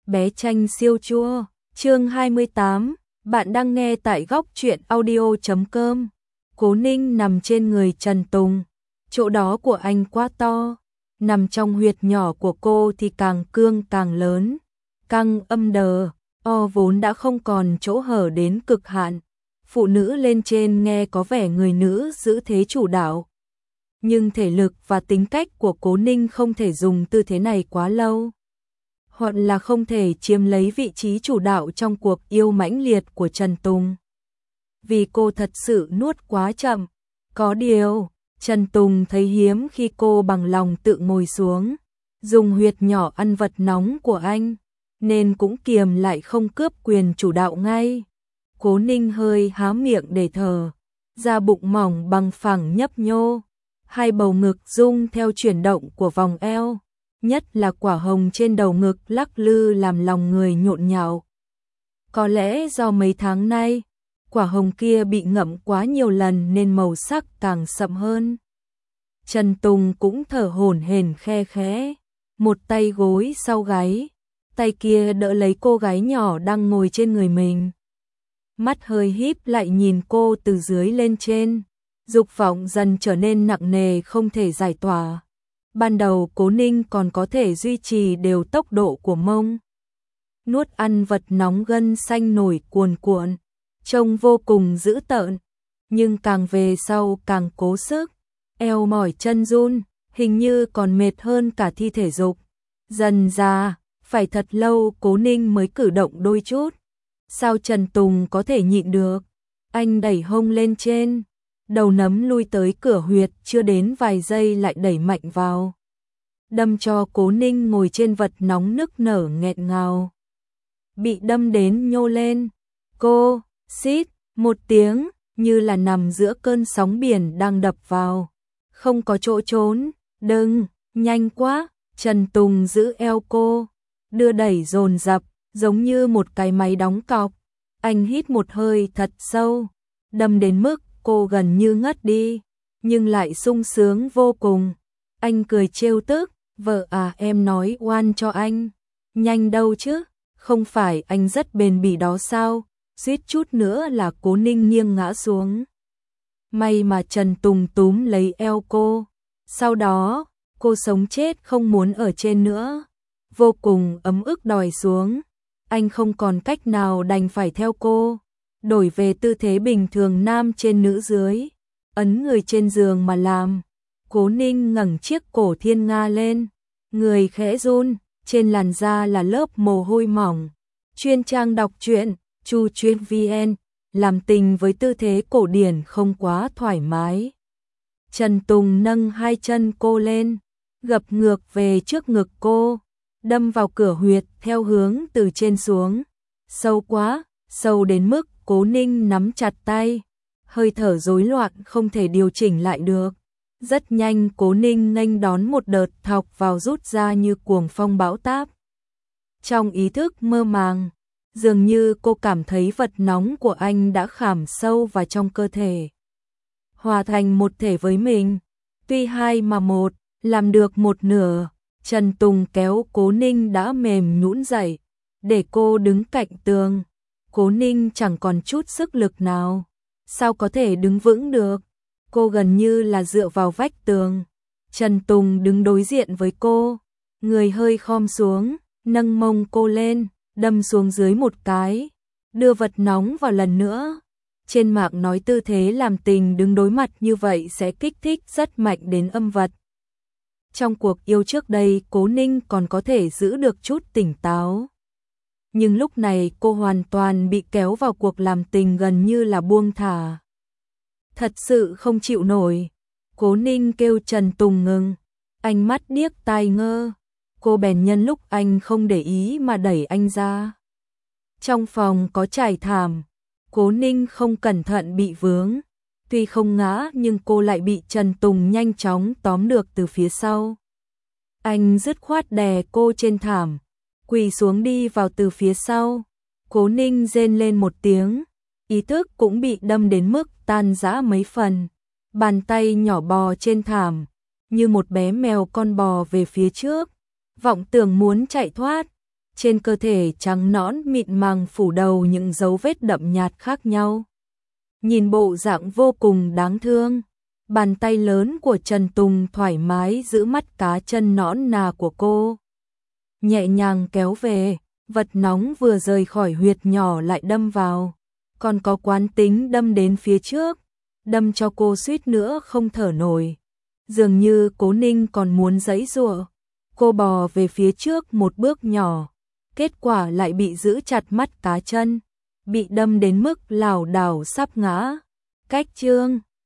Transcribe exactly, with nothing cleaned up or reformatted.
Bé Tranh siêu chua, chương hai mươi tám, bạn đang nghe tại góc truyện audio chấm com. Cố Ninh nằm trên người Trần Tùng, chỗ đó của anh quá to, nằm trong huyệt nhỏ của cô thì càng cương càng lớn, căng âm đờ, o vốn đã không còn chỗ hở đến cực hạn. Phụ nữ lên trên nghe có vẻ người nữ giữ thế chủ đạo. Nhưng thể lực và tính cách của Cố Ninh không thể dùng tư thế này quá lâu. Hoặc là không thể chiếm lấy vị trí chủ đạo trong cuộc yêu mãnh liệt của Trần Tùng. Vì cô thật sự nuốt quá chậm. Có điều, Trần Tùng thấy hiếm khi cô bằng lòng tự ngồi xuống, dùng huyệt nhỏ ăn vật nóng của anh, nên cũng kiềm lại không cướp quyền chủ đạo ngay. Cố Ninh hơi há miệng để thở, da bụng mỏng bằng phẳng nhấp nhô, hai bầu ngực rung theo chuyển động của vòng eo, nhất là quả hồng trên đầu ngực lắc lư làm lòng người nhộn nhạo. Có lẽ do mấy tháng nay, quả hồng kia bị ngậm quá nhiều lần nên màu sắc càng sậm hơn. Trần Tùng cũng thở hổn hển khe khẽ, một tay gối sau gáy, tay kia đỡ lấy cô gái nhỏ đang ngồi trên người mình. Mắt hơi híp lại nhìn cô từ dưới lên trên, dục vọng dần trở nên nặng nề không thể giải tỏa. Ban đầu Cố Ninh còn có thể duy trì đều tốc độ của mông. Nuốt ăn vật nóng gân xanh nổi cuồn cuộn, trông vô cùng dữ tợn, nhưng càng về sau càng cố sức, eo mỏi chân run, hình như còn mệt hơn cả thi thể dục. Dần ra, phải thật lâu Cố Ninh mới cử động đôi chút. Sao Trần Tùng có thể nhịn được? Anh đẩy hông lên trên, đầu nấm lui tới cửa huyệt, chưa đến vài giây lại đẩy mạnh vào, đâm cho Cố Ninh ngồi trên vật nóng nức nở nghẹn ngào. Bị đâm đến nhô lên, cô xít một tiếng, như là nằm giữa cơn sóng biển đang đập vào, không có chỗ trốn. Đừng, nhanh quá. Trần Tùng giữ eo cô, đưa đẩy dồn dập, giống như một cái máy đóng cọc. Anh hít một hơi thật sâu, đâm đến mức cô gần như ngất đi, nhưng lại sung sướng vô cùng. Anh cười trêu tức, vợ à, em nói oan cho anh. Nhanh đâu chứ, không phải anh rất bền bỉ đó sao? Suýt chút nữa là Cố Ninh nghiêng ngã xuống. May mà Trần Tùng túm lấy eo cô. Sau đó, cô sống chết không muốn ở trên nữa, vô cùng ấm ức đòi xuống. Anh không còn cách nào đành phải theo cô, đổi về tư thế bình thường nam trên nữ dưới, ấn người trên giường mà làm. Cố Ninh ngẩng chiếc cổ thiên nga lên, người khẽ run, trên làn da là lớp mồ hôi mỏng. Chuyên trang đọc truyện, Chu Chuyên vê en, làm tình với tư thế cổ điển không quá thoải mái. Trần Tùng nâng hai chân cô lên, gập ngược về trước ngực cô, đâm vào cửa huyệt theo hướng từ trên xuống. Sâu quá, sâu đến mức Cố Ninh nắm chặt tay, hơi thở rối loạn không thể điều chỉnh lại được. Rất nhanh Cố Ninh nghênh đón một đợt thọc vào rút ra như cuồng phong bão táp. Trong ý thức mơ màng, dường như cô cảm thấy vật nóng của anh đã khảm sâu vào trong cơ thể, hòa thành một thể với mình. Tuy hai mà một, làm được một nửa. Trần Tùng kéo Cố Ninh đã mềm nhũn dậy, để cô đứng cạnh tường. Cố Ninh chẳng còn chút sức lực nào, sao có thể đứng vững được? Cô gần như là dựa vào vách tường. Trần Tùng đứng đối diện với cô, người hơi khom xuống, nâng mông cô lên, đâm xuống dưới một cái, đưa vật nóng vào lần nữa. Trên mạng nói tư thế làm tình đứng đối mặt như vậy sẽ kích thích rất mạnh đến âm vật. Trong cuộc yêu trước đây Cố Ninh còn có thể giữ được chút tỉnh táo, nhưng lúc này cô hoàn toàn bị kéo vào cuộc làm tình gần như là buông thả. Thật sự không chịu nổi. Cố Ninh kêu Trần Tùng ngừng, ánh mắt điếc tai ngơ. Cô bèn nhân lúc anh không để ý mà đẩy anh ra. Trong phòng có trải thảm, Cố Ninh không cẩn thận bị vướng, tuy không ngã nhưng cô lại bị Trần Tùng nhanh chóng tóm được từ phía sau. Anh dứt khoát đè cô trên thảm, quỳ xuống đi vào từ phía sau. Cố Ninh rên lên một tiếng, ý thức cũng bị đâm đến mức tan rã mấy phần. Bàn tay nhỏ bò trên thảm, như một bé mèo con bò về phía trước, vọng tưởng muốn chạy thoát. trên cơ thể trắng nõn mịn màng phủ đầu những dấu vết đậm nhạt khác nhau. Nhìn bộ dạng vô cùng đáng thương, bàn tay lớn của Trần Tùng thoải mái giữ mắt cá chân nõn nà của cô. Nhẹ nhàng kéo về, vật nóng vừa rời khỏi huyệt nhỏ lại đâm vào, còn có quán tính đâm đến phía trước, đâm cho cô suýt nữa không thở nổi. Dường như Cố Ninh còn muốn giãy giụa, cô bò về phía trước một bước nhỏ, kết quả lại bị giữ chặt mắt cá chân, bị đâm đến mức lảo đảo sắp ngã. Cách chương